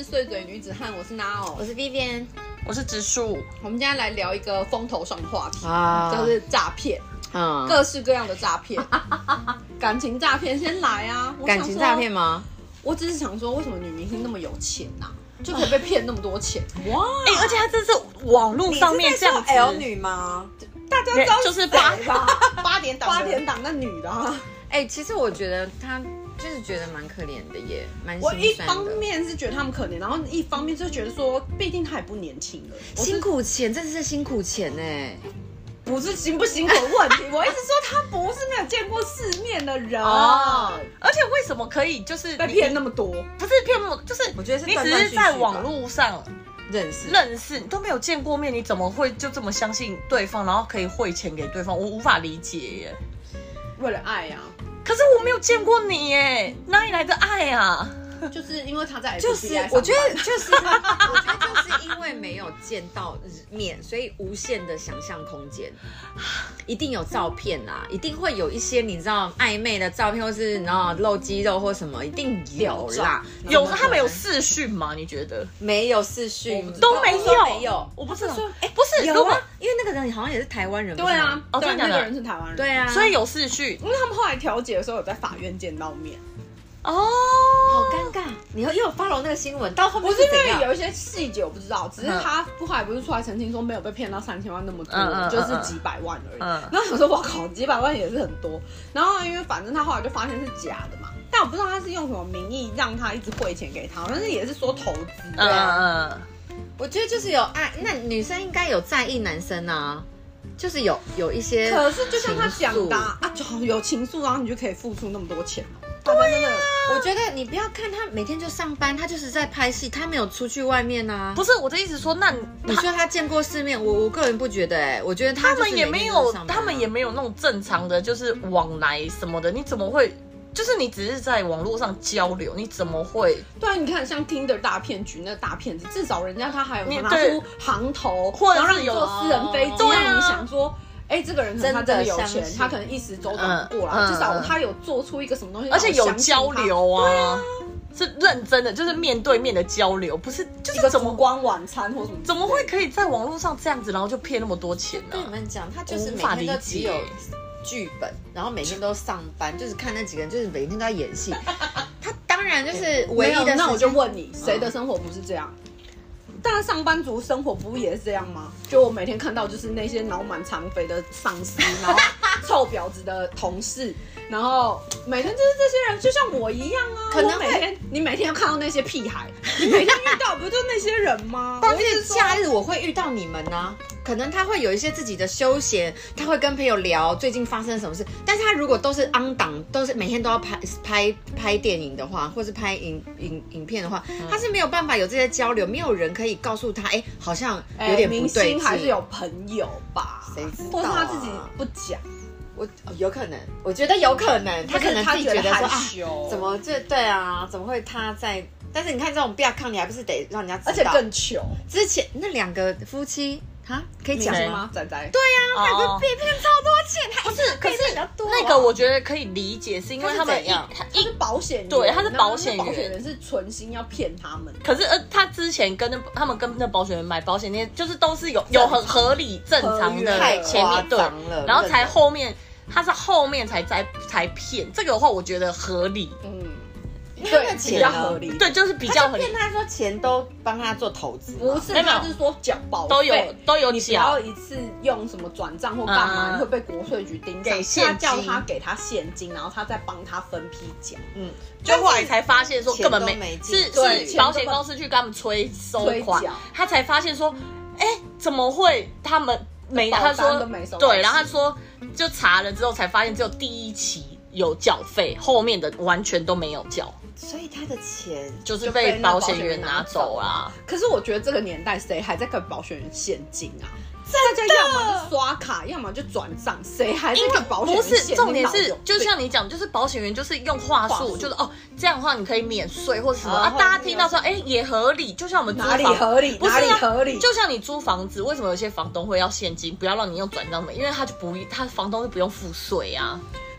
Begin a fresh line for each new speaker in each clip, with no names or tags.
是碎嘴女子汉，我是 Nao，
我是 Vivian，
我是植树。
我们今天来聊一个风头上的话题，就是诈骗，各式各样的诈骗，感情诈骗先来啊！
感情诈骗吗？
我只是想说，为什么女明星那么有钱啊，就可以被骗那么多钱？哇！
而且她这是网络上面这样子。
你是在说 L 女吗？
大家知道
就是
八点档那女的啊。
其实我觉得她就是觉得蛮可怜的耶，蛮心酸的。
我一方面是觉得他们可怜，然后一方面就觉得说，毕竟她也不年轻了，
辛苦钱真的是辛苦钱哎。
不是辛不辛苦的问题，我一直说他不是没有见过世面的人，
而且为什么可以就是
被骗那么多？
不是骗那么，就是
我觉得是
你只是在网络上
认识，
你都没有见过面，你怎么会就这么相信对方，然后可以汇钱给对方？我无法理解耶。
为了爱呀，
可是我没有见过你耶，哪里来的爱啊？
就是因为他在 FBI
就是我觉得就是因为没有见到面，所以无限的想象空间，一定有照片啦，一定会有一些你知道暧昧的照片，或是然后露肌肉或什么，一定有啦。
有他们有视讯吗？你觉得？
没有视讯，
都没
有，
我不知道。
不是有啊，因为那个人好像也是台湾人。
对啊，
对，
那个人是台湾人。
对啊，
所以有视讯，
因为他们后来调解的时候有在法院见到面。
哦，好尴尬！你又有 follow 那个新闻，到后面
不是因为有一些细节我不知道，只是他后来不是出来澄清说没有被骗到3000万那么多，就是几百万而已。然后想说哇靠，几百万也是很多。然后因为反正他后来就发现是假的嘛，但我不知道他是用什么名义让他一直汇钱给他，但是也是说投资。
我觉得就是有爱，那女生应该有在意男生啊。就是有一些，
可是就像他讲的啊，就有情愫，然后你就可以付出那么多钱哦。
对呀，我觉得你不要看他每天就上班，他就是在拍戏，他没有出去外面啊。
不是我的意思说，那
你说他见过世面，我个人不觉得我觉得
他们也没有，他们也没有那种正常的，就是往来什么的，你怎么会？就是你只是在网络上交流，你怎么会？
对啊，你看像 Tinder 大骗局那大骗子，至少人家他还有拿出行头，
或者
是有坐私人飞机，让你想说，这个人可能他真的有钱，他可能一时周转不过来，至少他有做出一个什么东西，
而且有交流啊。对啊，是认真的，就是面对面的交流，不是就是
怎么光晚餐或什么？
怎么会可以在网络上这样子，然后就骗那么多钱呢？
跟你们讲，他就是每天都只有剧本，然后每天都上班，就是看那几个人，就是每天都在演戏。他当然就是唯一的。
那我就问你，谁的生活不是这样？当然，上班族生活不也是这样吗？就我每天看到就是那些脑满肠肥的上司，然后臭婊子的同事，然后每天就是这些人，就像我一样啊。可能你每天要看到那些屁孩，你每天遇到不就那些人吗？
但是假日我会遇到你们啊。可能他会有一些自己的休闲，他会跟朋友聊最近发生什么事。但是他如果都是 on 档，都是每天都要拍电影的话，或是拍影片的话，他是没有办法有这些交流，没有人可以告诉他，好像有点不对劲。
明星还是有朋友吧？
谁知道啊？
或是他自己不讲。
有可能，我觉得有可能，他可能自己觉得
说
怎么对啊？怎么会他在？但是你看这种不要抗，你还不是得让人家知道？
而且更糗。
之前那2个夫妻。可以讲吗？
仔仔
对呀，他会被骗超多钱，
不是？可是那个我觉得可以理解，是因为他们
他是保险员，
对，他是保险员，
保险员是存心要骗他们。
可是他之前他们跟那保险员买保险那些，就是都是有很合理正常的前面对，然后才后面他是后面才骗，这个的话我觉得合理。
对，比较合理。
对，就是比较合理。
骗他说钱都帮他做投资，
不是，他是说缴保
费都有缴。
你只要一次用什么转账或干嘛，你会被国税局盯上。他叫他给他现金，然后他再帮他分批缴。
就后来才发现说根本没是保险公司去跟他们催收款，他才发现说，怎么会他们没？他说对，然后他说就查了之后才发现只有第1期有缴费，后面的完全都没有缴。
所以他的钱
就是被保险员拿走啦。
可是我觉得这个年代谁还在给保险员现金啊？大家要么就刷卡，要么就转账，谁还在给保险员现金？
不是，重点是就像你讲，就是保险员就是用话术，就是这样的话你可以免税或者什么大家听到说也合理，就像我们租房
哪里合理？哪里合理？
就像你租房子，为什么有些房东会要现金，不要让你用转账的？因为他房东是不用付税啊。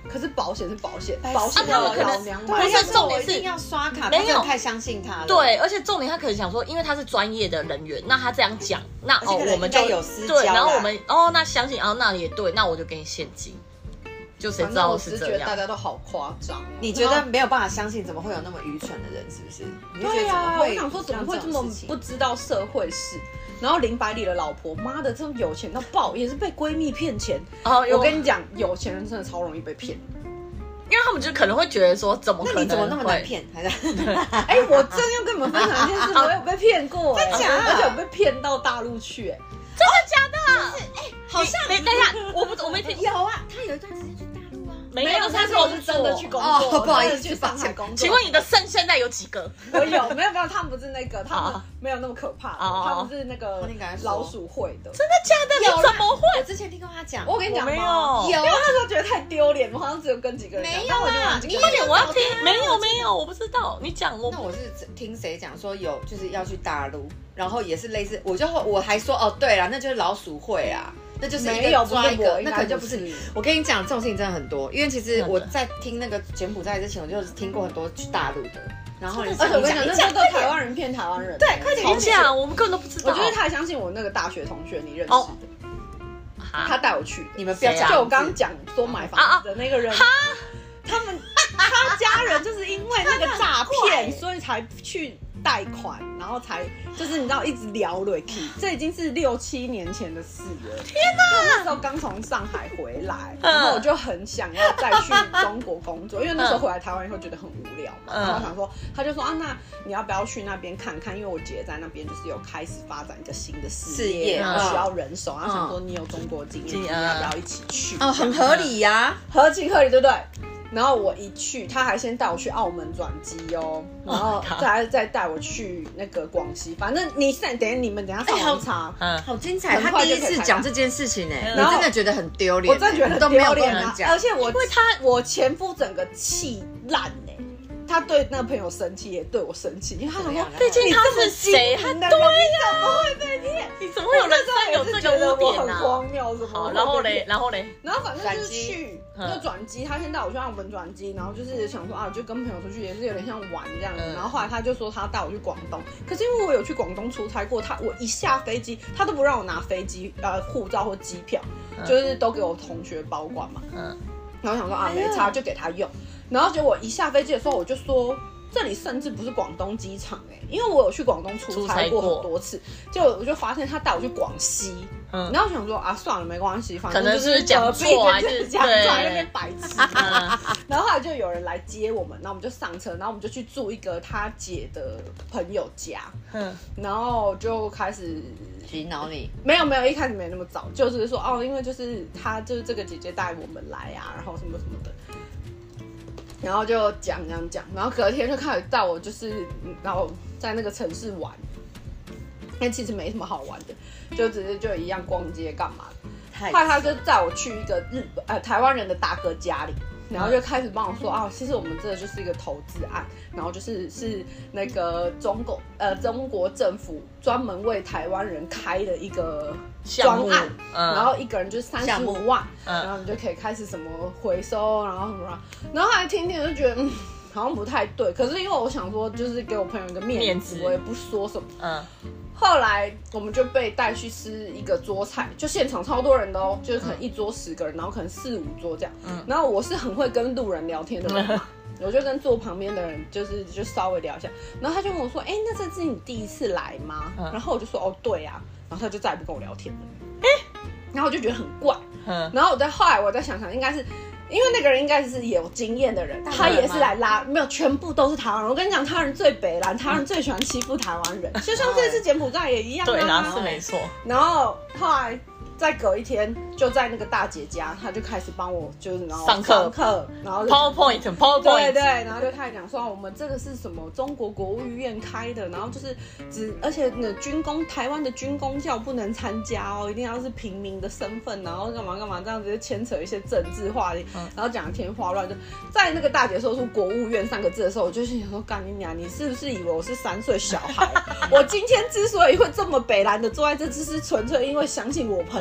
可是保险是保险，保险
他们可能不是重点是
一定要刷卡，
没有
太相信他了。
对，而且重点他可能想说，因为他是专业的人员，那他这样讲，那我们就
有私交，
对，然后我们那相信那也对，那我就给你现金。就谁知道是这样？
觉得大家都好夸张。
你觉得没有办法相信，怎么会有那么愚蠢的人？是不是？
对啊，我想说怎么会这么不知道社会事？然后林百里的老婆，妈的，这么有钱到爆，也是被闺蜜骗钱。我跟你讲，有钱人真的超容易被骗。
因为他们就可能会觉得说，怎么可能？
你怎么那么难骗？
哎，我正要跟你们分享一件事，我有被骗过，真假的？而且我被骗到大陆去，
真的假的？
好像
等一下，我没听。
有啊，他有一段时间去大陆啊。
没有，
他是真的去工作，
不好意思，
去上海工作。
请问你的肾现在有几个？
我有，没有，他们不是那个，他们没有那么可怕，他们是那个老鼠会的。
真的假的？你怎么会？
我之前听过他讲，
我跟你讲
没有，
因为那时候觉得太丢脸，我好像只有跟几个人讲。
没有啊，
你快点，我要听。没有，我不知道，你讲我。
那我是听谁讲说有，就是要去大陆，然后也是类似，我还说对啦，那就是老鼠会啊。那就是一个抓一个，那可能就不是你。我跟你讲，这种事情真的很多，因为其实我在听那个柬埔寨之前，我就听过很多去大陆的。然后，而
且我跟你讲，那都台湾人骗台湾人。
对，快点
讲，我们根本都不知道。
我觉得太相信我那个大学同学，你认识的，他带我去。
你们不要讲，
就我刚刚讲说买房子的那个人，他家人就是因为那个诈骗，所以才去贷款，然后才就是你知道一直聊瑞 key， 这已经是6、7年前的事了。天哪！那时候刚从上海回来，然后我就很想要再去中国工作，因为那时候回来台湾以后觉得很无聊嘛，然后想说，他就说那你要不要去那边看看？因为我姐在那边就是有开始发展一个新的事业，然后需要人手，然后想说你有中国经验，你要不要一起去？
很合理呀，
合情合理，对不对？然后我一去，他还先带我去澳门转机哦，然后再带我去那个广西，反正你们等一下上网查，
好精彩！他第一次讲这件事情
然后
真的觉得很丢脸，
我真的觉得
都没有跟人讲，
而且我前夫整个气烂他对那个朋友生气，也对我生气，因为他想说，
毕竟他是谁？他对呀，
怎么会被骗？
你怎么会有人生有这个污点
很荒谬，什么？
然后嘞，然后
反正就是去就转机，他先带我去澳门转机，然后就是想说就跟朋友出去，也是有点像玩这样子。然后后来他就说他带我去广东，可是因为我有去广东出差过，我一下飞机，他都不让我拿飞机护照或机票，就是都给我同学保管嘛。然后想说没差，就给他用。然后结果我一下飞机的时候，我就说这里甚至不是广东机场因为我有去广东出差过很多次，就我就发现他带我去广西，然后想说算了没关系，反正就是
讲错还是
讲错那边白痴。然后后来就有人来接我们，然后我们就上车，然后我们就去住一个他姐的朋友家，然后就开始
洗脑你。
没有，一开始没那么早，就是说因为就是他就是这个姐姐带我们来然后什么什么的。然后就讲，然后隔天就开始带我，就是然后在那个城市玩，但其实没什么好玩的，就只是就一样逛街干嘛的。后来他就带我去一个台湾人的大哥家里，然后就开始帮我说其实我们这就是一个投资案，然后是那个中国政府专门为台湾人开的一个专案，然后一个人就是35万，然后你就可以开始什么回收，然后什么，然后后来听就觉得好像不太对，可是因为我想说就是给我朋友一个面子，我也不说什么。后来我们就被带去吃一个桌菜，就现场超多人的就是可能一桌10个人，然后可能4、5桌这样。然后我是很会跟路人聊天的人嘛，我就跟坐旁边的人就稍微聊一下，然后他就问我说：“那这是你第一次来吗？”然后我就说：“对啊。”然后他就再也不跟我聊天了。然后我就觉得很怪。然后后来我再想想，应该是。因为那个人应该是有经验的人，他也是来拉，没有全部都是台湾人。我跟你讲，台湾人最北蓝，台湾人最喜欢欺负台湾人，就像这次柬埔寨也一样。
对，是没错。
然后后来再隔一天，就在那个大姐家，他就开始帮我，就是然后上课，然后
PowerPoint，
对，然后就开始讲说我们这个是什么中国国务院开的，然后就是而且台湾的军公教不能参加一定要是平民的身份，然后干嘛这样子就牵扯一些政治话题，然后讲得天花乱坠。在那个大姐说出国务院3个字的时候，我就想说干你娘，你是不是以为我是3岁小孩？我今天之所以会这么北蓝的坐在这，只是纯粹因为相信我朋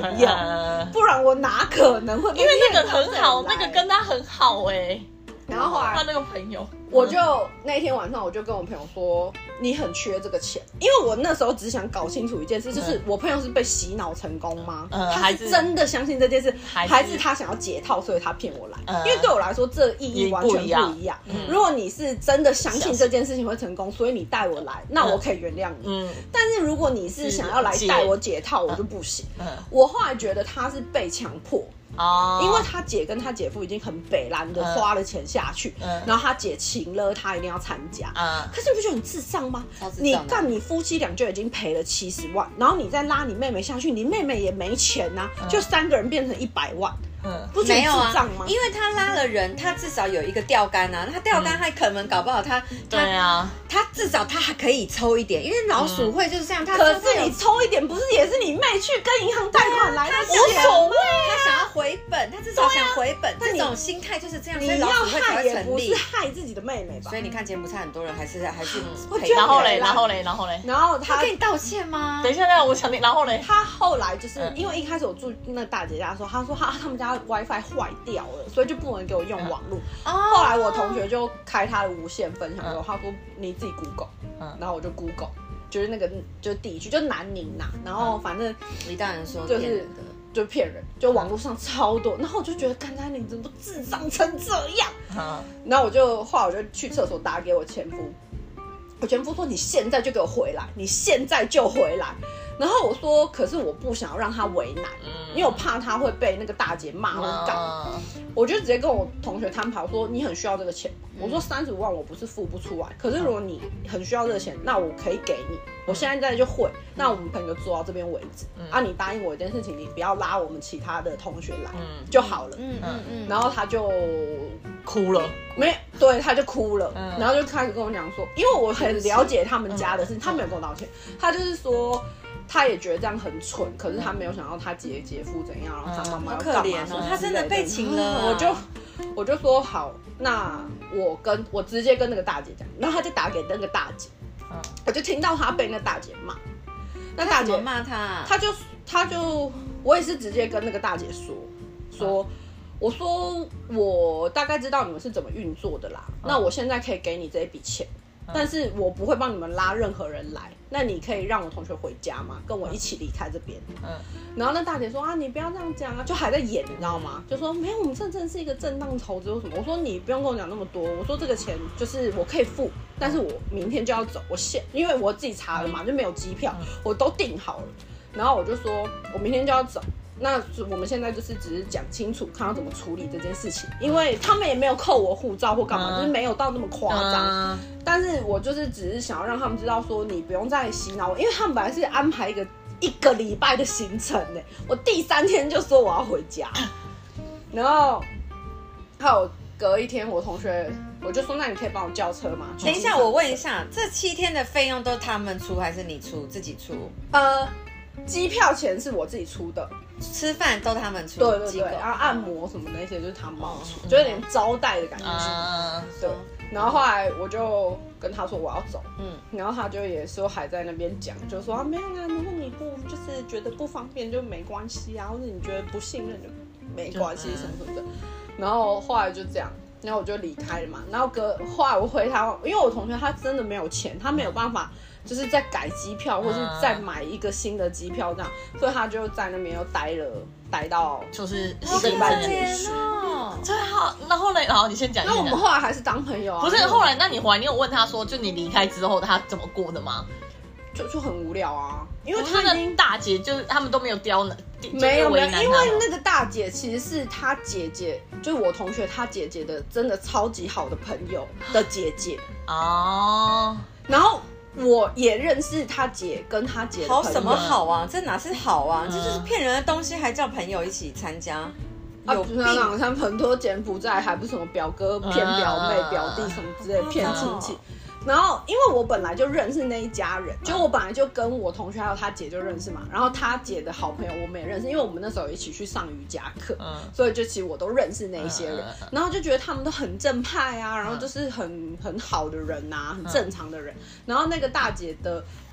友，不然我哪可能会？
因为那个很好，那个跟他很好
然后后来
他那个朋友，
我就那一天晚上我就跟我朋友说，你很缺这个钱，因为我那时候只想搞清楚一件事，就是我朋友是被洗脑成功吗？他是真的相信这件事，还是他想要解套，所以他骗我来？因为对我来说，这意义完全不一样。如果你是真的相信这件事情会成功，所以你带我来，那我可以原谅你。但是如果你是想要来带我解套，我就不行。我后来觉得他是被强迫。因为他姐跟他姐夫已经很北蓝的花了钱下去，然后他姐请了他一定要参加，可是你不觉得很智障吗？你夫妻俩就已经赔了70万，然后你再拉你妹妹下去，你妹妹也没钱啊，就3个人变成100万。不觉得智障吗？
因为他拉了人，他至少有一个钓竿啊，他钓竿还可能搞不好他至少他还可以抽一点，因为老鼠会就是这样。
可是你抽一点，不是也是你妹去跟银行贷款来的？
无所谓，他想要回本，他至少想回本。这种心态就是这样，
你要害也不是害自己的妹妹吧？
所以你看柬埔寨很多人还是赔。
然后嘞，
然后他
跟你道歉吗？
等一下，我想你。然后嘞，
他后来就是因为一开始我住那大姐家的时候，他说他们家 WiFi 坏掉了，所以就不能给我用网络。后来我同学就开他的无线分享给我，他说你自己 Google，然后我就 Google， 就是那个就是地区就南宁呐，然后反正
李大人说
就骗人，就网络上超多，然后我就觉得干他你怎么智障成这样？然后后来我就去厕所打给我前夫，我前夫说你现在就给我回来，你现在就回来。然后我说，可是我不想要让他为难，因为我怕他会被那个大姐骂或干嘛。我就直接跟我同学摊牌，我说你很需要这个钱，我说35万我不是付不出来，可是如果你很需要这个钱，那我可以给你，我现在就汇，那我们朋友做到这边为止。你答应我一件事情，你不要拉我们其他的同学来就好了。然后他就
哭了，
对，他就哭了，然后就开始跟我讲说，因为我很了解他们家的事情，他没有跟我道歉，他就是说。他也觉得这样很蠢，可是他没有想到他姐夫怎样，然后他妈妈要干嘛什么，
他真的被请了。
我就说好，那我直接跟那个大姐讲，然后他就打给那个大姐，我就听到他被那大姐骂，那大姐
骂他，
他就我也是直接跟那个大姐说。我说我大概知道你们是怎么运作的啦，那我现在可以给你这一笔钱，但是我不会帮你们拉任何人来，那你可以让我同学回家吗？跟我一起离开这边。然后那大姐说啊，你不要这样讲啊，就还在演，你知道吗？就说没有，我们这真的是一个正当投资或什么。我说你不用跟我讲那么多，我说这个钱就是我可以付，但是我明天就要走，因为我自己查了嘛，就没有机票，我都订好了。然后我就说我明天就要走。那我们现在就是只是讲清楚，看要怎么处理这件事情，因为他们也没有扣我护照或干嘛，就是没有到那么夸张。但是我就是只是想要让他们知道说，你不用再洗脑我，因为他们本来是安排一个礼拜的行程呢，我第3天就说我要回家，然后还有隔一天我同学我就说，那你可以帮我叫车吗？
等一下，我问一下，这7天的费用都他们出还是你出自己出？
机票钱是我自己出的，
吃饭都他们出，
对，然后按摩什么那些就是他们帮我出，就有点招待的感觉。对，然后后来我就跟他说我要走，然后他就也说还在那边讲，就说没有啊，如果你不就是觉得不方便就没关系啊，或者你觉得不信任就没关系什么什么的。然后后来就这样，然后我就离开了嘛。然后后来我回他，因为我同学他真的没有钱，他没有办法。就是再改机票，或是再买一个新的机票这样，所以他就在那边又待到
就是
1个礼拜结束。
对啊，然后呢？然后你先讲。
那我们后来还是当朋友啊。
不是后来，那你回来你有问他说，就你离开之后他怎么过的吗？
就很无聊啊，因为
他的大姐就是他们都没有刁难，
没有，因为那个大姐其实是他姐姐，就是我同学他姐姐的真的超级好的朋友的姐姐哦，然后。我也认识他姐跟他姐的朋友。
好什么好啊？这哪是好啊？这就是骗人的东西，还叫朋友一起参加。
有病！他们很多柬埔寨还不是什么表哥骗表妹、表弟什么之类骗亲戚。然后因为我本来就认识那一家人，就我本来就跟我同学还有他姐就认识嘛，然后他姐的好朋友我们也认识，因为我们那时候一起去上瑜伽课，所以就其实我都认识那一些人，然后就觉得他们都很正派啊，然后就是很好的人啊，很正常的人。然后那个大姐的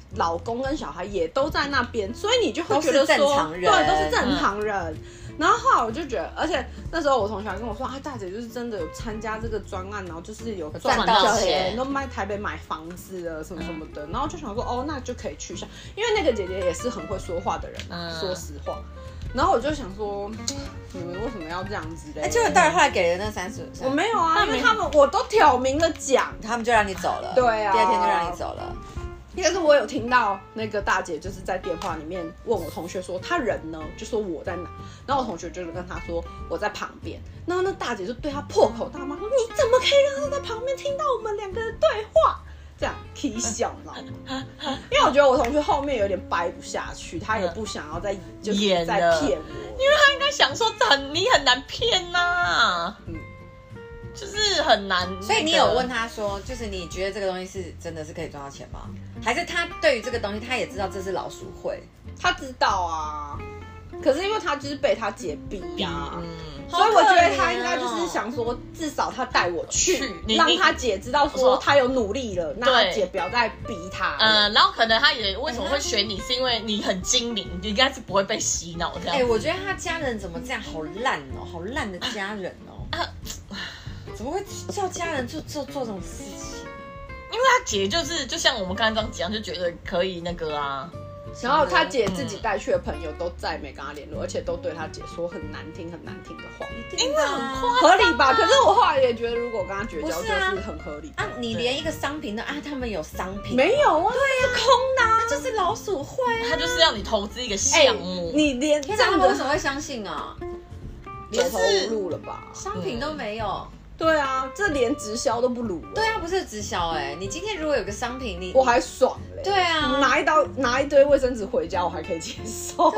老公跟小孩也都在那边，所以你就会觉得说，对，都是正常人。然后后来我就觉得，而且那时候我同学还跟我说，啊，大姐就是真的有参加这个专案，然后就是有赚到钱，都卖台北买房子了什么什么的，然后就想说，哦，那就可以去一下，因为那个姐姐也是很会说话的人，说实话。然后我就想说，你们为什么要这样子嘞？
结果到底后来给了那30%，
我没有啊，因为我都挑明了讲，
他们就让你走了。
对啊，
第二天就让你走了。
但是我有听到那个大姐就是在电话里面问我同学说她人呢，就说我在哪，然后我同学就是跟她说我在旁边，然后那大姐就对她破口大骂说你怎么可以让她在旁边听到我们2个人对话？这样起笑，你知道吗？因为我觉得我同学后面有点掰不下去，他也不想要再就是再骗我，
因为他应该想说你很难骗呐，就是很难。
所以你有问他说，就是你觉得这个东西是真的是可以赚到钱吗？还是他对于这个东西他也知道这是老鼠会？
他知道啊，可是因为他就是被他姐逼呀。所以我觉得他应该就是想说，至少他带我去，让他姐知道说他有努力了，那他姐不要再逼他。
然后可能他也为什么会选你，是因为你很精明，你应该是不会被洗脑这样。
我觉得他家人怎么这样，好烂哦，好烂的家人哦，怎么会叫家人做这种事情？
因为他姐就是就像我们刚才这样讲，就觉得可以那个啊。
然后他姐自己带去的朋友都再没跟他联络，而且都对他姐说很难听的话，
因为很夸张
合理吧？可是我后来也觉得，如果跟他绝交就是很合理
啊。你连一个商品都他们有商品
没有啊？
对啊，
空的，
那就是老鼠会啊。
他就是要你投资一个项目，
你连这样
为什么会相信啊？
走投无路了吧？
商品都没有。
对啊，这连直销都不如。
对啊，不是直销你今天如果有个商品，
我还爽嘞。
对啊，
拿一堆卫生纸回家，我还可以接受。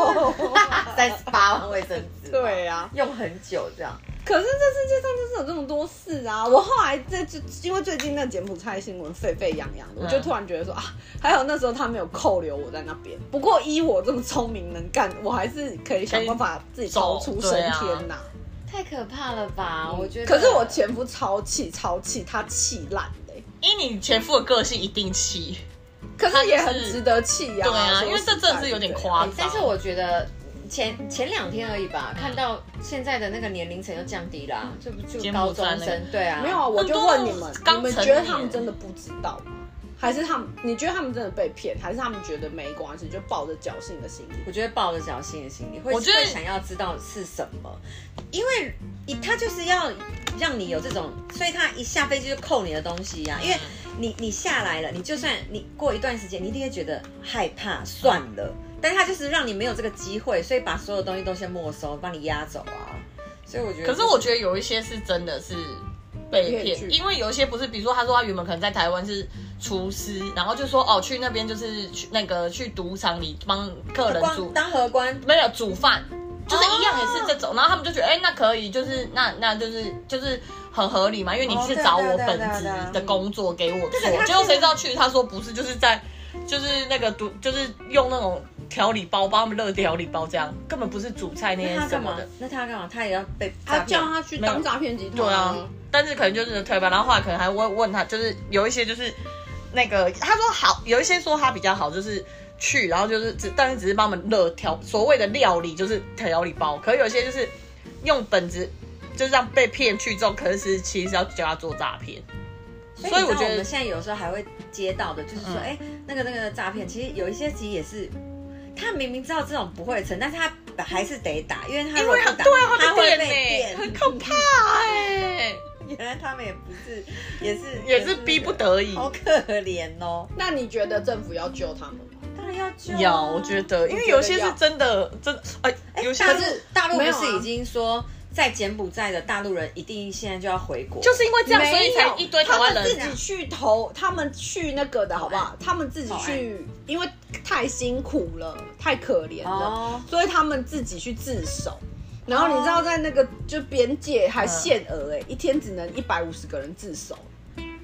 38万卫生纸。
对啊，
用很久这样。
可是这世界上就是有这么多事啊！我后来因为最近那柬埔寨新闻沸沸扬扬的，我就突然觉得说还好那时候他没有扣留我在那边。不过依我这么聪明能干，我还是可以想办法自己逃出升天呐。
太可怕了吧！我觉得。
可是我前夫超气，他气烂嘞。
以你前夫的个性，一定气。
可是也很值得气呀。
对啊，因为这真的是有点夸张。
但是我觉得前2天而已吧，看到现在的那个年龄层又降低啦，就高中生。对啊。
没有啊，我就问你们觉得他们真的不知道吗？还是你觉得他们真的被骗，还是他们觉得没关系，就抱着侥幸的心理？
我觉得抱着侥幸的心理，会想要知道是什么，因为他就是要让你有这种，所以他一下飞机就扣你的东西呀。因为你下来了，你就算你过一段时间，你一定会觉得害怕，算了。但他就是让你没有这个机会，所以把所有东西都先没收，帮你压走啊。所以我觉得，
可是我觉得有一些是真的是被骗，因为有一些不是，比如说他说他原本可能在台湾是厨师，然后就说去那边就是去赌场里帮客人
当荷官，
没有煮饭，就是一样也是这种，然后他们就觉得那可以，就是那就是很合理嘛，因为你是找我本职的工作给我做，结果谁知道去他说不是，就是那个就是用那种调理包帮他们热调理包，这样根本不是煮菜那些什么的。
那他干嘛？他也要被
他叫他去当诈骗集团？
对啊，但是可能就是退吧，然后后来可能还会问他，就是有一些就是那个他说好，有一些说他比较好，就是去，然后就是但是只是帮他们热调所谓的料理，就是调理包。可是有些就是用本质，就是让被骗去之后，可是其实要叫他做诈骗。
所以我觉得我们现在有时候还会接到的，就是说，那个诈骗，其实有一些其实也是，他明明知道这种不会成，但是他还是得打，因为他如果不打，他会被骗，
很可怕
原来他们也不是，
也是逼不得已，
好可怜哦。
那你觉得政府要救他们吗？
当然要救。
要，我觉得，因为有些是真的，有些
是大陆不是已经说。在柬埔寨的大陆人一定现在就要回国，
就是因为这样，所以才一堆台湾人
自己去投，他们去那个的好不好？他们自己去，因为太辛苦了，太可怜了，所以他们自己去自首。然后你知道，在那个就边界还限额一天只能150个人自首。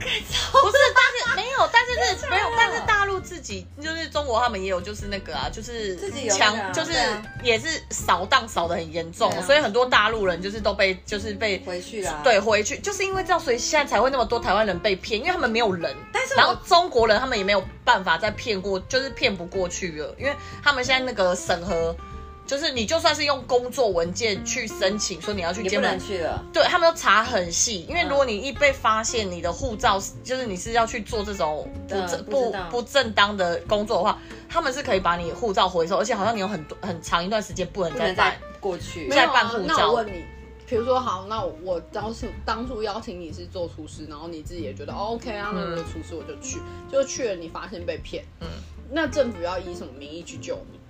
不是，但是没有，但是大陆自己就是中国他们也有就是那个啊，就是
自己有
就是也是扫荡扫得很严重，所以很多大陆人就是都被
回去了，
对，回去就是因为这样，所以现在才会那么多台湾人被骗，因为他们没有人，然后中国人他们也没有办法再骗过，就是骗不过去了，因为他们现在那个审核。就是你就算是用工作文件去申请，说你要去柬埔寨，
你不能去了。
对，他们都查很细，因为如果你一被发现你的护照就是你是要去做这种不正当的工作的话，他们是可以把你护照回收，而且好像你有很长一段时间不能再办
过去，
再办护照。
那我问你，比如说好，那我当初邀请你是做厨师，然后你自己也觉得OK 啊，那我厨师我就去，就去了，你发现被骗，那政府要以什么名义去救你？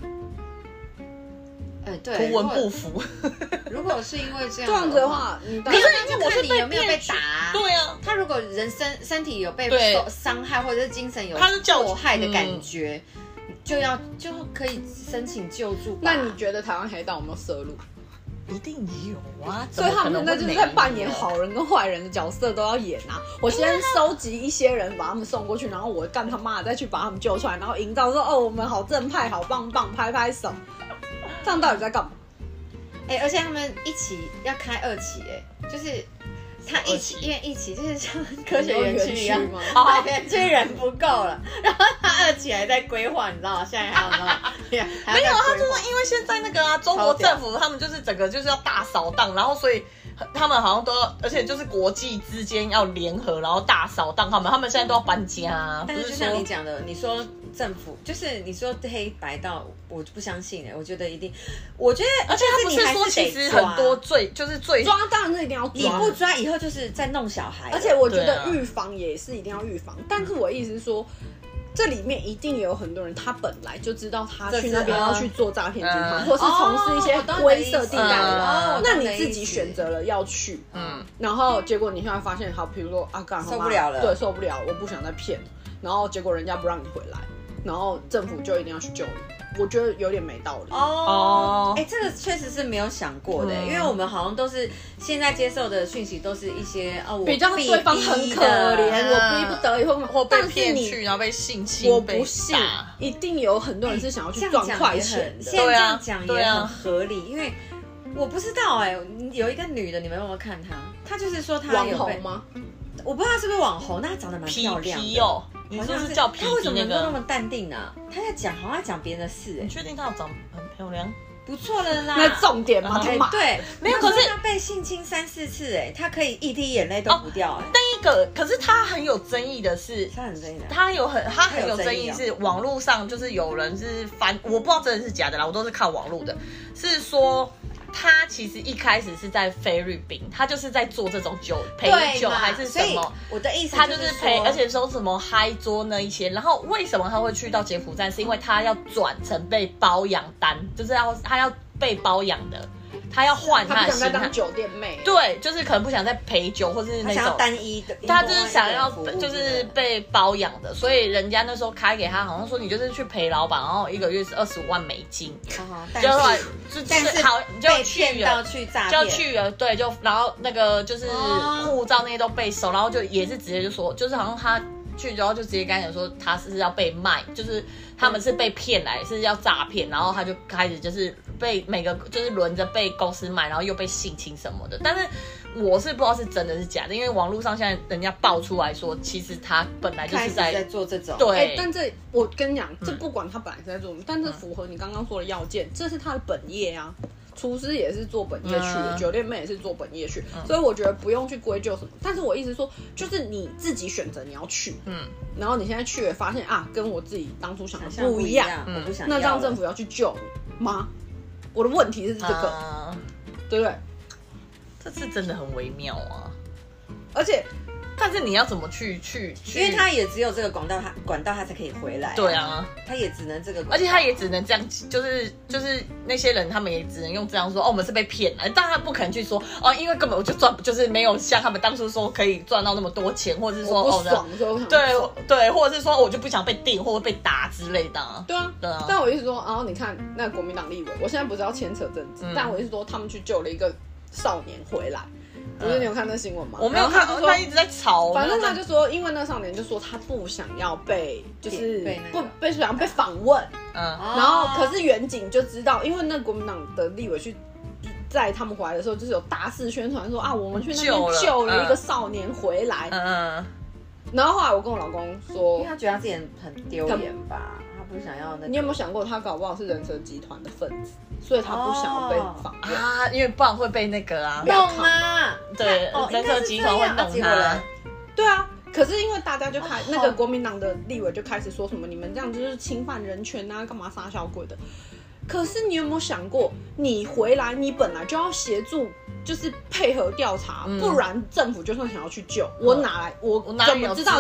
对，
图文不符。
如果是因为这
样的话，
可是就看你有没有被打。
对啊，
他如果身体有被伤害，或者是精神有迫害的感觉，就可以申请救助吧。
那你觉得台湾黑道有没有涉入？
一定有啊，
所以他们那就是在扮演好人跟坏人的角色都要演啊。我先收集一些人，把他们送过去，然后我干他妈的再去把他们救出来，然后营造说我们好正派，好棒棒，拍拍手。这样到底在干嘛？
而且他们一起要开2期，就是他一起，因为一起就是像科学园区一样，园区人不够了，然后他2期还在规划，你知道吗？现在还有没有？
没有，他就说因为现在那个中国政府他们就是整个就是要大扫荡，然后所以。他们好像都要，而且就是国际之间要联合，然后大扫荡他们现在都要搬家。
但是就像你讲的，你说政府就是你说黑白道，我不相信我觉得一定，我觉得，
而且他不是说其实很多罪就是罪
抓，当然是一定要抓，
你不抓以后就是在弄小孩。
而且我觉得预防也是一定要预防，但是我意思是说。这里面一定有很多人，他本来就知道他去那边要去做诈骗集团，或是从事一些灰色地带的。那你自己选择了要去，然后结果你现在发现，好，比如说干
受不了了，
对，受不了，我不想再骗了，然后结果人家不让你回来，然后政府就一定要去救你。我觉得有点没道理
这个确实是没有想过的，因为我们好像都是现在接受的讯息都是一些我
比较对方很可怜，我逼不得已
或被骗去，然后被性侵，
我不信，一定有很多人是想要去赚快钱的。
现在这样讲也很合理，因为我不知道有一个女的，你们有没有看她？她就是说她
网红吗？
我不知道是不是网红，但她长得蛮漂亮的
你说是叫皮皮那个？
他为什么能够那么淡定呢？他好像在讲别人的事。
你确定他长很漂亮？
不错了啦。
那重点嘛，
对，
没有。可是
他被性侵3、4次，他可以一滴眼泪都不掉。
那一个，可是他很有争议的是，
他很争议的，
他很有争议是网络上就是有人是翻，我不知道真的是假的啦，我都是看网络的，是说。他其实一开始是在菲律宾，他就是在做这种陪酒还是什么？
我的意思
他就是陪，而且说什么嗨桌那一些。然后为什么他会去到柬埔寨？是因为他要转成被包养单，就是他要被包养的。他要换他的心态，
他不想再当酒店妹。
对，就是可能不想再陪酒，或是那种
单一的，
他就是想要就是被包养的，所以人家那时候开给他，好像说你就是去陪老板，然后1个月是25万美金，就是好你就去了，就去了，对，就然后那个就是护照那些都被收，然后就也是直接就说，就是好像他去然后就直接跟他讲说他是要被卖，就是他们是被骗来，是要诈骗，然后他就开始就是被每个就是轮着被公司买，然后又被性侵什么的。但是我是不知道是真的是假的，因为网络上现在人家爆出来说，其实他本来就是
在做这种。
对，
但这我跟你讲，这不管他本来是在做什么，但这符合你刚刚说的要件，这是他的本业啊。厨师也是做本业去的，酒店妹也是做本业去，所以我觉得不用去归咎什么。但是我意思说，就是你自己选择你要去，然后你现在去了发现跟我自己当初想的不一样，
我不想。
那这样政府要去救你吗？我的问题是这个，对不对？
这次真的很微妙啊，
而且。
但是你要怎么去？
因为他也只有这个管道他才可以回来。
对啊，
他也只能这个，
而且他也只能这样，就是那些人他们也只能用这样说，我们是被骗了，但他不可能去说因为根本我就赚，就是没有像他们当初说可以赚到那么多钱，或者是说
不爽的时候，
对，或者是说我就不想被定或者被打之类的。
对啊。但我意思说，然后你看那国民党立委，我现在不是要牵扯政治，但我意思说他们去救了一个少年回来。 不是你有看那新闻吗？
我没有看，他一直在吵。
反正他就说，因为那少年就说他不想要被，就是不想要被访问。然后可是远景就知道，因为那国民党的立委去在他们回来的时候，就是有大肆宣传说啊，我们去那边救了一个少年回来。然后后来我跟我老公说，
因为他觉得他自己很丢脸吧。不想要你
有没有想过，他搞不好是人蛇集团的分子，所以他不想要被访问啊，
因为不然会被那个
弄啊，
对，人蛇集团会弄他。
对啊，可是因为大家就那个国民党的立委就开始说什么，你们这样就是侵犯人权啊，干嘛杀小鬼的？可是你有没有想过，你回来，你本来就要协助，就是配合调查，不然政府就算想要去救，我哪来？我怎么知道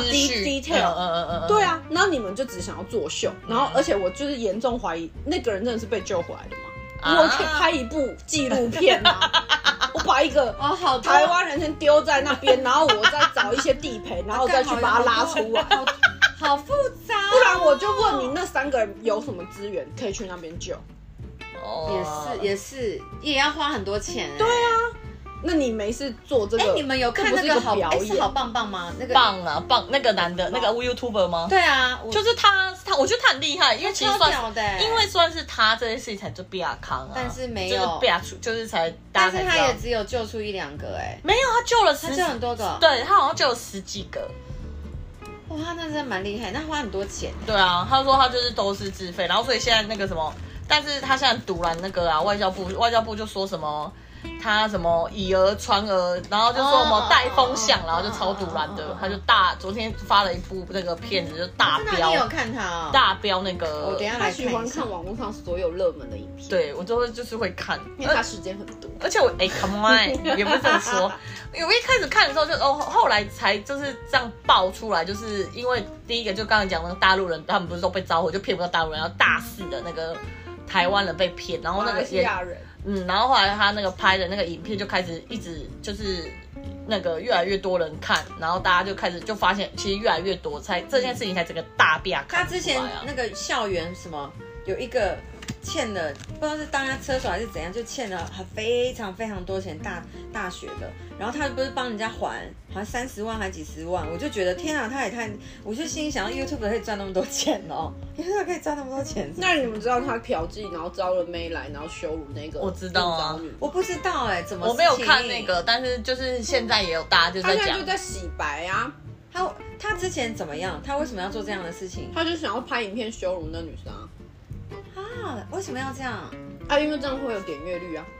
detail？对啊，然后你们就只想要作秀，然后而且我就是严重怀疑那个人真的是被救回来的吗？我可以拍一部纪录片啊，我把一个台湾人先丢在那边，然后我再找一些地陪，然后再去把他拉出来。
好复杂，
不然我就问你，那3个人有什么资源可以去那边救？
也是，也要花很多钱。
对啊，那你没事做这个？
你们有看那个是好棒棒吗？那个
棒啊棒，那个男的那个 YouTuber 吗？
对啊，
就是他，我觉得他很厉害，因为其实因为算是他这件事情才就被他扛啊，
但是没有
被他就是才大家才知道，
但是他也只有救出1-2个
没有，他救了
很多个，
对他好像救了10几个。
哇，那真的蛮厉害，那花很多钱。
对啊，他说他就是都是自费，然后所以现在那个什么，但是他现在堵拦那个啊，外交部就说什么他什么以讹传讹，然后就说什么带风向，然后就超堵拦的，他就昨天发了一部那个片子，就大标，
你有看他
大标那个，
我等一下来看一下。
他喜欢看网络上所有热门的影片，
对我就是会看，
因为他时间很多，
而且come on， 也不是这么说，因为我一开始看的时候就后来才就是这样爆出来，就是因为第一个就刚才讲那个大陆人，他们不是都被招回，就骗不到大陆人，然后大肆的那个台湾人被骗，然后那个
马来西亚人。
然后后来他那个拍的那个影片就开始一直就是那个越来越多人看，然后大家就开始就发现其实越来越多，这件事情才整个大变。
他之前那个校园什么有一个欠了，不知道是当他车手还是怎样，就欠了非常非常多钱，大学的，然后他不是帮人家还，好像30万还几十万，我就觉得天啊，他也太，我就心里想到 YouTube 可以赚那么多钱哦，YouTube 可以赚那么多钱。
那你们知道他嫖妓，然后招了妹来，然后羞辱那个？
我知道啊，
我不知道怎么？
我没有看那个，但是就是现在也有大家就在讲，
他现在就在洗白啊。
他之前怎么样？他为什么要做这样的事情？
他就想要拍影片羞辱那女生啊。
为什么要这样
啊？因为这样会有点阅率啊。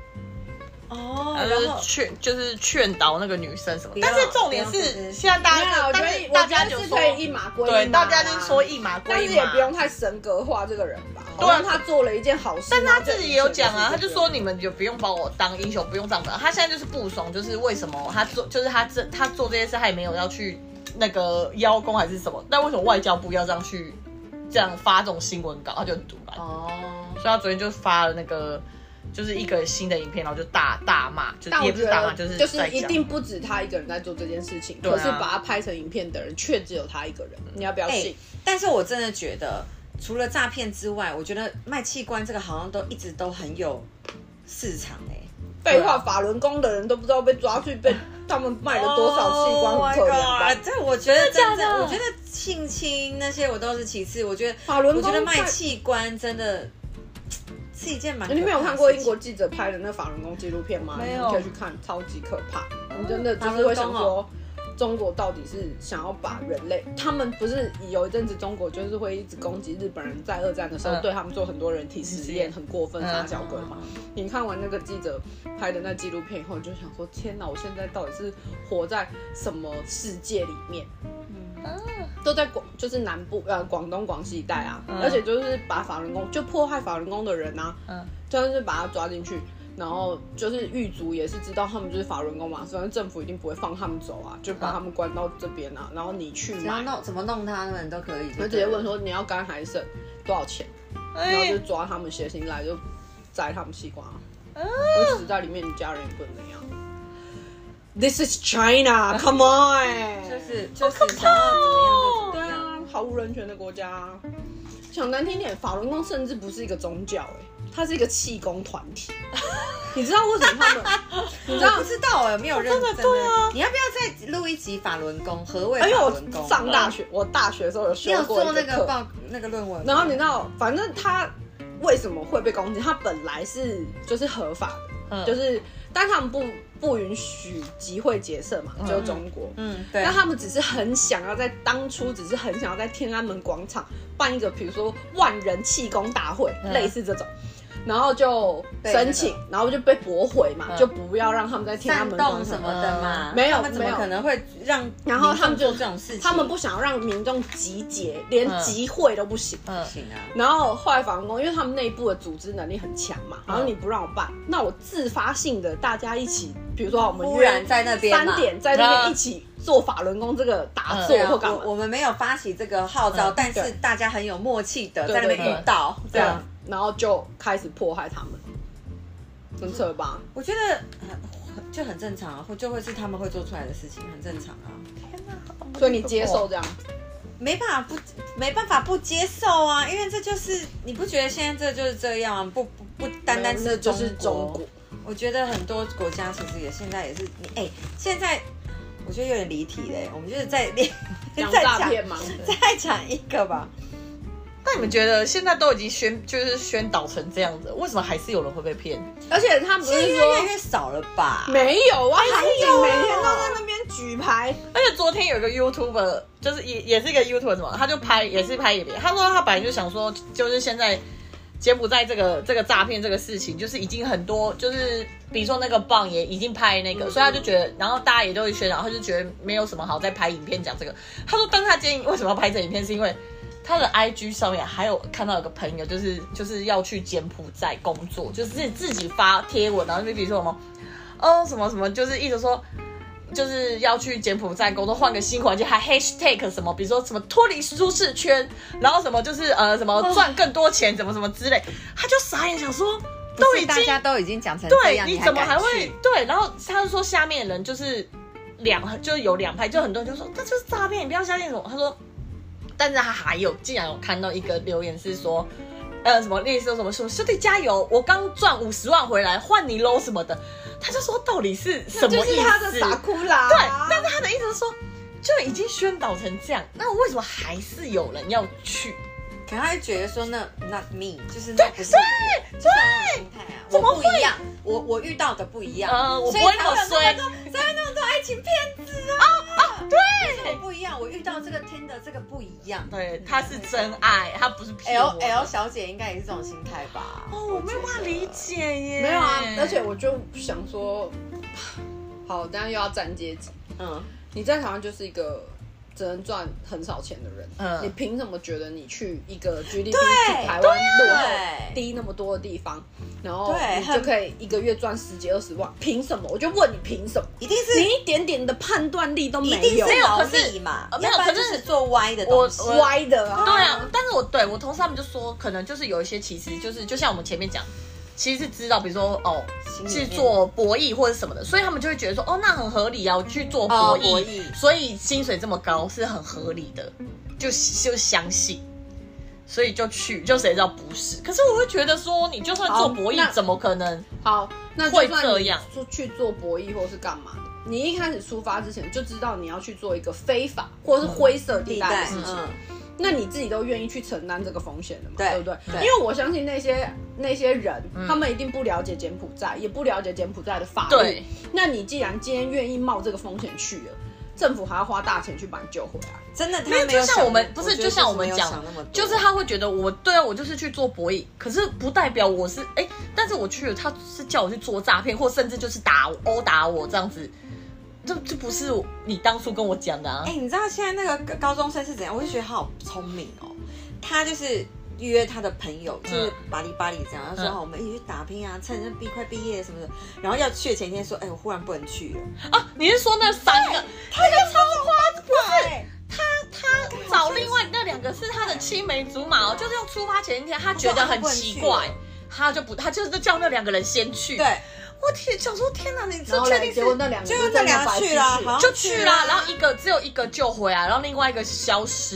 就是劝导那个女生什么，但是重点是现在大家就说
可以一码归一码，
对，大家就是说一码归一码，
但是也不用太神格化这个人吧。对啊，他做了一件好事，
但他自己也有讲啊，他就说你们就不用把我当英雄，不用这样的。他现在就是不爽，就是为什么他做，就是他做这件事，他也没有要去那个邀功还是什么，但为什么外交部要这样发这种新闻稿，他就很毒辣。所以他昨天就发了那个。就是一个新的影片，然后就大骂，就是也不是大骂，就是
一定不止他一个人在做这件事情，可是把他拍成影片的人却只有他一个人，你要不要信？
但是我真的觉得，除了诈骗之外，我觉得卖器官这个好像一直都很有市场
废话，法轮功的人都不知道被抓去被他们卖了多少器官，很可怜。
这我觉得我觉得性侵那些我都是其次，我觉得法轮功，我觉得卖器官真的。是一件蛮……
你没有看过英国记者拍的那法轮功纪录片吗？
没有，
你可以去看，超级可怕。你真的就是会想说，中国到底是想要把人类？他们不是有一阵子中国就是会一直攻击日本人，在2战的时候对他们做很多人体实验，很过分杀小鬼嘛。你看完那个记者拍的那纪录片以后，你就想说：天哪，我现在到底是活在什么世界里面？都在就是南部广东广西一带啊，而且就是把法轮功就迫害法轮功的人啊，就是把他抓进去，然后就是狱卒也是知道他们就是法轮功嘛，所以政府一定不会放他们走啊，就把他们关到这边啊，然后你去买，
怎么弄他们都可以，
就直接问说你要肝还是肾多少钱，然后就抓他们血型来就摘他们器官啊，你死在里面，你家人也不能那样。This is China, come on！
就是想要怎么样就
对啊，毫无人权的国家。讲难听点，法轮功甚至不是一个宗教它是一个气功团体。你知道为什么他们？你知道？
不知道哎，没有认真的。
对啊，
你要不要再录一集法轮功？何谓法轮功？
我上大学，我大学的时候有修过一个课，
你有做那个论文。
然后你知道，反正他为什么会被攻击？他本来是就是合法的，就是但他们不允许集会结社嘛，就是中国。对。那他们只是很想要当初只是很想要在天安门广场办一个，比如说万人气功大会，类似这种。然后就申请，然后就被驳回嘛，就不要让他们在天安门广场
什么的嘛。
没有，
他们怎么可能会让？
然后他们
做这种事情，
他们不想要让民众集结，连集会都不行。
行啊。
然后后来法轮功，因为他们内部的组织能力很强嘛，然后你不让我办，那我自发性的大家一起，比如说我们约
在那边
3点在那边一起做法轮功这个打坐或干嘛。
我们没有发起这个号召，但是大家很有默契的在那边遇到这样。
然后就开始迫害他们，很扯吧？
我觉得就很正常啊，就会是他们会做出来的事情，很正常啊。天哪！
所以你接受这样？
没办法不接受啊，因为这就是你不觉得现在这就是这样啊？不单单是中国，我觉得很多国家其实现在也是现在我觉得有点离题嘞，我们就是在
讲诈骗吗？
再讲一个吧。
那你们觉得现在都已经宣导成这样子，为什么还是有人会被骗？
而且他不是说
越来越少了吧？
没有啊，还有每天都在那边举牌。
而且昨天有一个 YouTuber， 就是也是一个 YouTuber 什么，他就也是拍影片。他说他本来就想说，就是现在柬埔寨这个诈骗这个事情，就是已经很多，就是比如说那个棒也已经拍那个，所以他就觉得，然后大家也都会宣导，他就觉得没有什么好再拍影片讲这个。他说，但是他建议为什么要拍这影片，是因为他的 IG 上面还有看到有个朋友，就是要去柬埔寨工作，就是自己发贴文，然后比如说什么，什么什么，就是一直说就是要去柬埔寨工作，换个新环境，还 hashtag 什么，比如说什么脱离舒适圈，然后什么就是什么赚更多钱，怎么什么之类，他就傻眼想说，
大家都已经讲成这样，
对，你怎么还会对？然后他就说下面的人就是有两派，就很多人就说这就是诈骗，你不要相信什么。他说。但是他还有，竟然有看到一个留言是说，什么类似什么兄弟加油，我刚赚50万回来，换你喽什么的，他就说到底是什么意思？
就是他的傻哭啦。
对，但是他的意思是说，就已经宣导成这样，那为什么还是有人要去？
可能他会觉得说，那 not me， 就是那不是我，就是那种心态啊，
怎么
不一样？我遇到的不一样，
我不会那么衰，
才会那么多爱情骗子啊！
对，
我不一样，我遇到这个天的这个不一样，
对，他是真爱，他不是骗我。
L 小姐应该也是这种心态吧？
我没有办法理解耶。
没有啊，而且我就想说，好，等下又要站阶级。你在台湾就是一个只能赚很少钱的人，你凭什么觉得你去一个 GDP 比台湾落后低那么多的地方，然后你就可以一个月赚10几20万？凭什么？我就问你凭什么？
一定是
你一点点的判断力都没有，
一定是劳力嘛？
没有，可
是做歪的东西，
歪的啊。
对啊，但是我同事他们就说，可能就是有一些其实就是就像我们前面讲。其实是知道，比如说是做博弈或者什么的，所以他们就会觉得说，那很合理啊，我去做博弈，所以薪水这么高是很合理的，就相信，所以就去，就谁知道不是？可是我会觉得说，你就算做博弈，怎么可能？
好，那
会这样
说去做博弈或是干嘛的？你一开始出发之前就知道你要去做一个非法或者是灰色地带的事情。那你自己都愿意去承担这个风险的嘛？对不对？因为我相信那些人，他们一定不了解柬埔寨，也不了解柬埔寨的法律。对。那你既然今天愿意冒这个风险去了，政府还要花大钱去把你救回来，
真的？
没有，就像我们不是，就像我们讲，就是他会觉得我就是去做博弈，可是不代表我是但是我去了，他是叫我去做诈骗，或甚至就是殴打我这样子。这不是你当初跟我讲的啊！
你知道现在那个高中生是怎样？我就觉得他好聪明哦。他就是约他的朋友，就是巴黎这样。他说：“我们一起去打拼啊，趁着快毕业什么的。”然后要去的前一天说：“我忽然不能去了。”
啊！你是说那3个？他就超夸张，不是他找另外那2个是他的青梅竹马哦，就是用出发前一天，他觉得很奇怪，他就是叫那2个人先去。
对。
我想说天哪，你这确定是？
结果那2个
就那2个去了，
就去了，然后只有一个救回来，然后另外一个消失。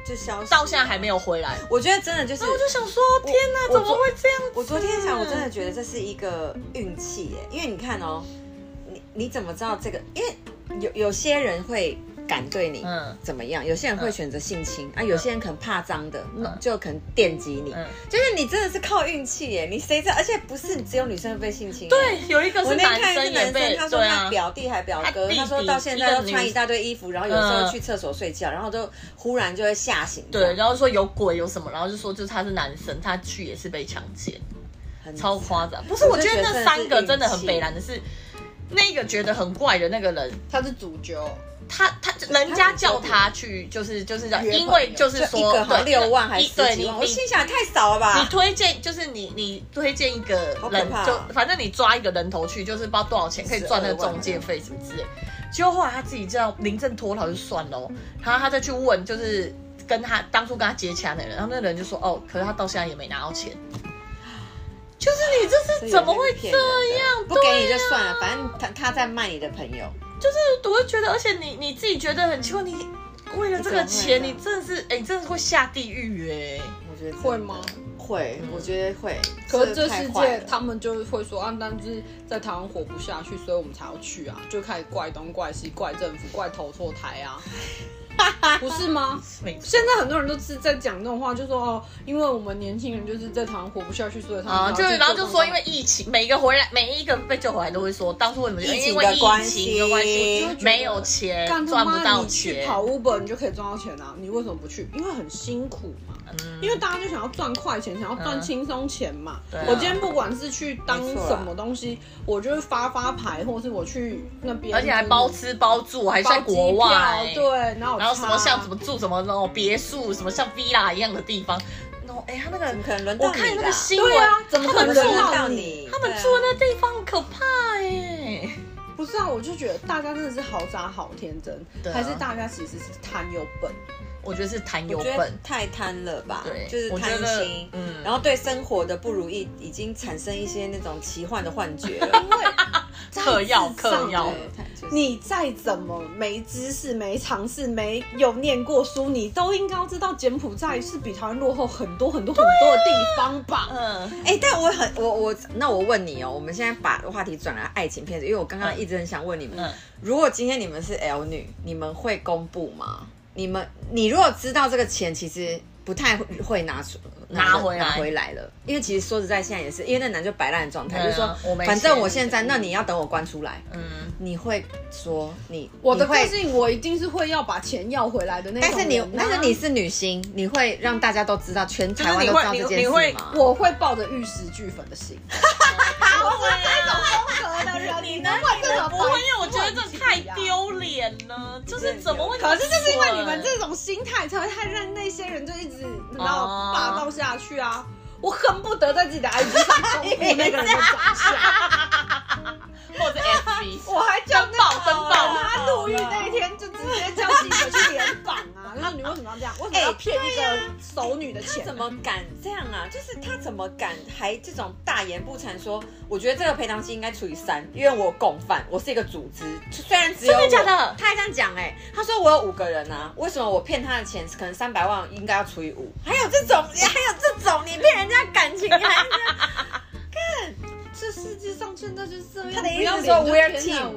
就消失，
到现在还没有回来。
我觉得真的就是，
我就想说，天哪，怎么会这样子？
我昨天想，我真的觉得这是一个运气耶，因为你看哦，你怎么知道这个？因为有些人会敢对你怎么样，有些人会选择性侵啊，有些人可能怕脏的，就可能电击你，就是你真的是靠运气耶，你谁知道？而且不是只有女生会被性侵，
对，有一个是男生也被，
他说他表弟还表哥，他说到现在都穿一大堆衣服，然后有时候去厕所睡觉，然后都忽然就会吓醒，
对，然后说有鬼有什么，然后就说就是他是男生，他去也是被强奸，超夸张。不是，我觉得那3个真的很北蓝的是，那个觉得很怪的那个人，
他是主角。
他人家叫他去，就是因为就是说，
一个好6万还是10几万，我心想太少了吧？
你推荐就是你推荐一个人，就反正你抓一个人头去，就是不知道多少钱可以赚那个中介费什么之类。结果后来他自己这样临阵脱逃就算了，然后他再去问，就是跟他当初跟他接洽的人，然后那人就说哦，可是他到现在也没拿到钱。就是你这是怎么会这样？
不给你就算了，反正他在卖你的朋友。
就是我会觉得，而且你自己觉得很奇怪，你为了这个钱，你真的是你真的会下地狱
我觉得
会吗？
会，我觉得会。
可是这世界他们就会说啊，但是在台湾活不下去，所以我们才要去啊，就开始怪东怪西，怪政府，怪投错台啊。不是吗？现在很多人都是在讲那种话，就说哦，因为我们年轻人就是在台湾活不下去，所以他们
然后就说因为疫情，每一个被救回来都会说，当初为什么因为疫情的关系没有钱，赚不到钱。
你去跑 Uber 你就可以赚到钱啊，你为什么不去？因为很辛苦嘛。因为大家就想要赚快钱，想要赚轻松钱嘛。我今天不管是去当什么东西，我就是发牌，或是我去那边，
而且还包吃包住，还在国外，
对，然后
什么像什么住什么那种别墅，什么像 villa 一样的地方。他那个
怎么可能轮到你？
我看那个新闻，
怎么可能轮到你？
他们住的那地方很可怕
不是啊，我就觉得大家真的是好傻好天真，还是大家其实是贪又笨？
我觉得是贪又笨，
太贪了吧？
对，
就是贪心，然后对生活的不如意已经产生一些那种奇幻的幻觉了。
因为
嗑药，
你再怎么没知识、没常识、没有念过书，你都应该要知道柬埔寨是比台湾落后很多的地方吧？
但那我问你哦，我们现在把话题转来爱情片子，因为我刚刚一直很想问你们，如果今天你们是 L 女，你们会公布吗？你如果知道这个钱其实不太会拿回来了，因为其实说实在，现在也是因为那男就摆烂的状态，就是说反正我现在，那你要等我关出来，你会说
我的个性，我一定是会要把钱要回来的那种人。
但是你是女星，你会让大家都知道，全台湾都知道这件事吗？
我会抱着玉石俱焚的心。我是这种风格的人，你能会这种？
不会，因为我觉得这太丢脸了，就是怎么会？
可是就是因为你们这种心态，才会太让那些人就一直霸道下去啊！我恨不得在自己的 IG 上公布那个人的长相，
或者 FB，
我还叫
登报
他入狱那一天就直接叫记者去联访啊！然后你为什么要这样？为什么要骗一个熟女的钱？
他怎么敢这样啊？就是他怎么敢还这种大言不惭说，我觉得这个赔偿金应该除以3，因为我共犯，我是一个组织，虽然只有
真的假的？
他还这样讲他说我有5个人啊，为什么我骗他的钱可能300万应该要除以5？还有这种，你骗人家感情还是看。
这世界上现在就是这样。
他的意思是说 we're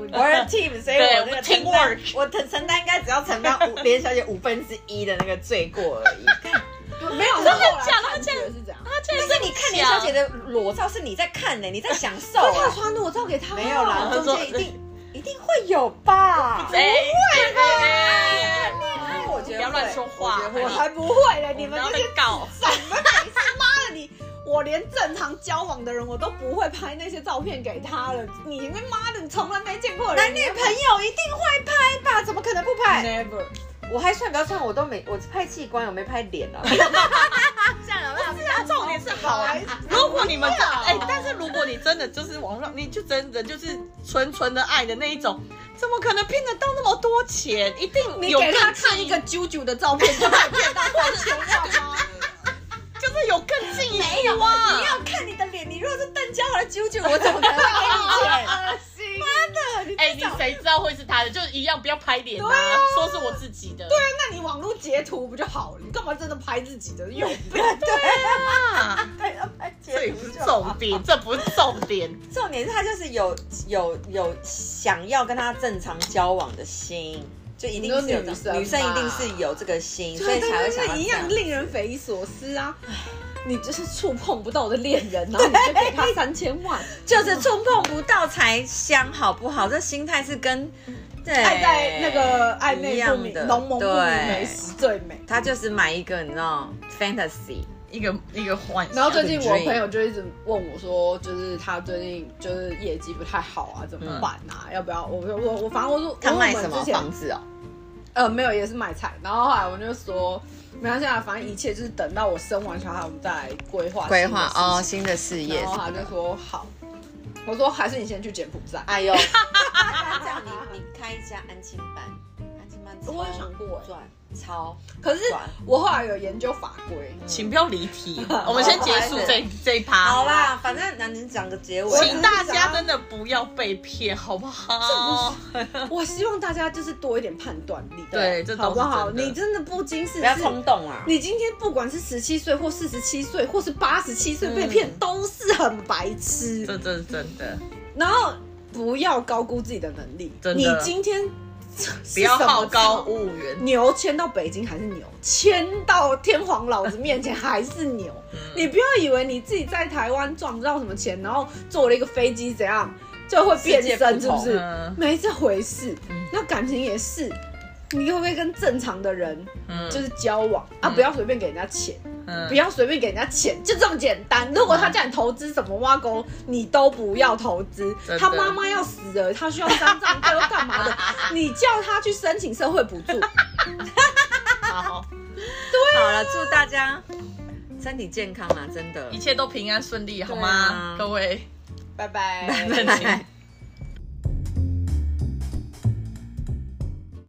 team，所以我那个
teamwork，
我承担应该只要承担连小姐1/5的那个罪过而已。
没有，
真的假的？
他竟然是这样。
但是你看连小姐的裸照是你在看你在享受。
他传裸照给他，
没有啦，中间一定会有吧？
不会
吧？我觉得
不要乱说话，
我才不会嘞！你们这些
搞，
你们每次妈的你。我连正常交往的人我都不会拍那些照片给他了，你那妈的你从来没见过人，
男女朋友一定会拍吧？怎么可能不拍
？Never，
我还算不要算，我拍器官，我没拍脸啊。
这样不是啊，重点是好。如果你们但是如果你真的就是网上，你就真的就是纯的爱的那一种，怎么可能骗得到那么多钱？一定
你给他看一个啾的照片就可以骗到3000万吗？
就是有更近一
步啊！你要看你的脸，你如果是邓家华的啾，我怎么可能会给你钱？
恶心！ 的，
你谁知道会是他的？就一样不要拍脸啊，说是我自己的。
对啊，那你网络截图不就好了？你干嘛真的拍自己的？有病！
对啊，
这也不是重点，这不是重点。
重点是他就是有想要跟他正常交往的心。就一定是有女生一定是有这个心，所以才会想要
一样令人匪夷所思啊！你就是触碰不到的恋人，然后你就给他3000万，
就是触碰不到才香，好不好？这心态是跟
爱在那个暧昧不明、浓浓不明美时最美。
他就是买一个你知道 fantasy。一个幻想。
然后最近我朋友就一直问我说，就是他最近就是业绩不太好啊，怎么办啊？要不要我反正我说
他卖什么房子
哦？没有，也是卖菜。然后后来我就说，没关系啊，反正一切就是等到我生完小孩，我们再来规划
新的事业。
然后他就说好，我说还是你先去柬埔寨。
哎呦，这样你开一家安亲班，
我有想过
赚。
可是我后来有研究法规，
请不要离题，我们先结束这一趴。
好啦，反正那你讲个结尾，
请大家真的不要被骗，好不好？
我希望大家就是多一点判断力，
对，这
好不好？你真的不经世事，
不要冲动啊！
你今天不管是17岁或47岁，或是87岁被骗，都是很白痴，
这是真的。
然后不要高估自己的能力，
真的，
你今天。
不要好高骛远，
牛牵到北京还是牛，牵到天皇老子面前还是牛。你不要以为你自己在台湾赚不到什么钱，然后坐了一个飞机怎样就会变身，是不是？没这回事。那感情也是，你会不会跟正常的人就是交往啊？不要随便给人家钱。不要随便给人家钱，就这么简单。如果他叫你投资什么挖沟，你都不要投资。他妈妈要死了，他需要丧葬费，干嘛的？你叫他去申请社会补助。
好，
对，好了，祝大家身体健康啦，真的，
一切都平安顺利，好吗？各位，
拜拜，
拜拜。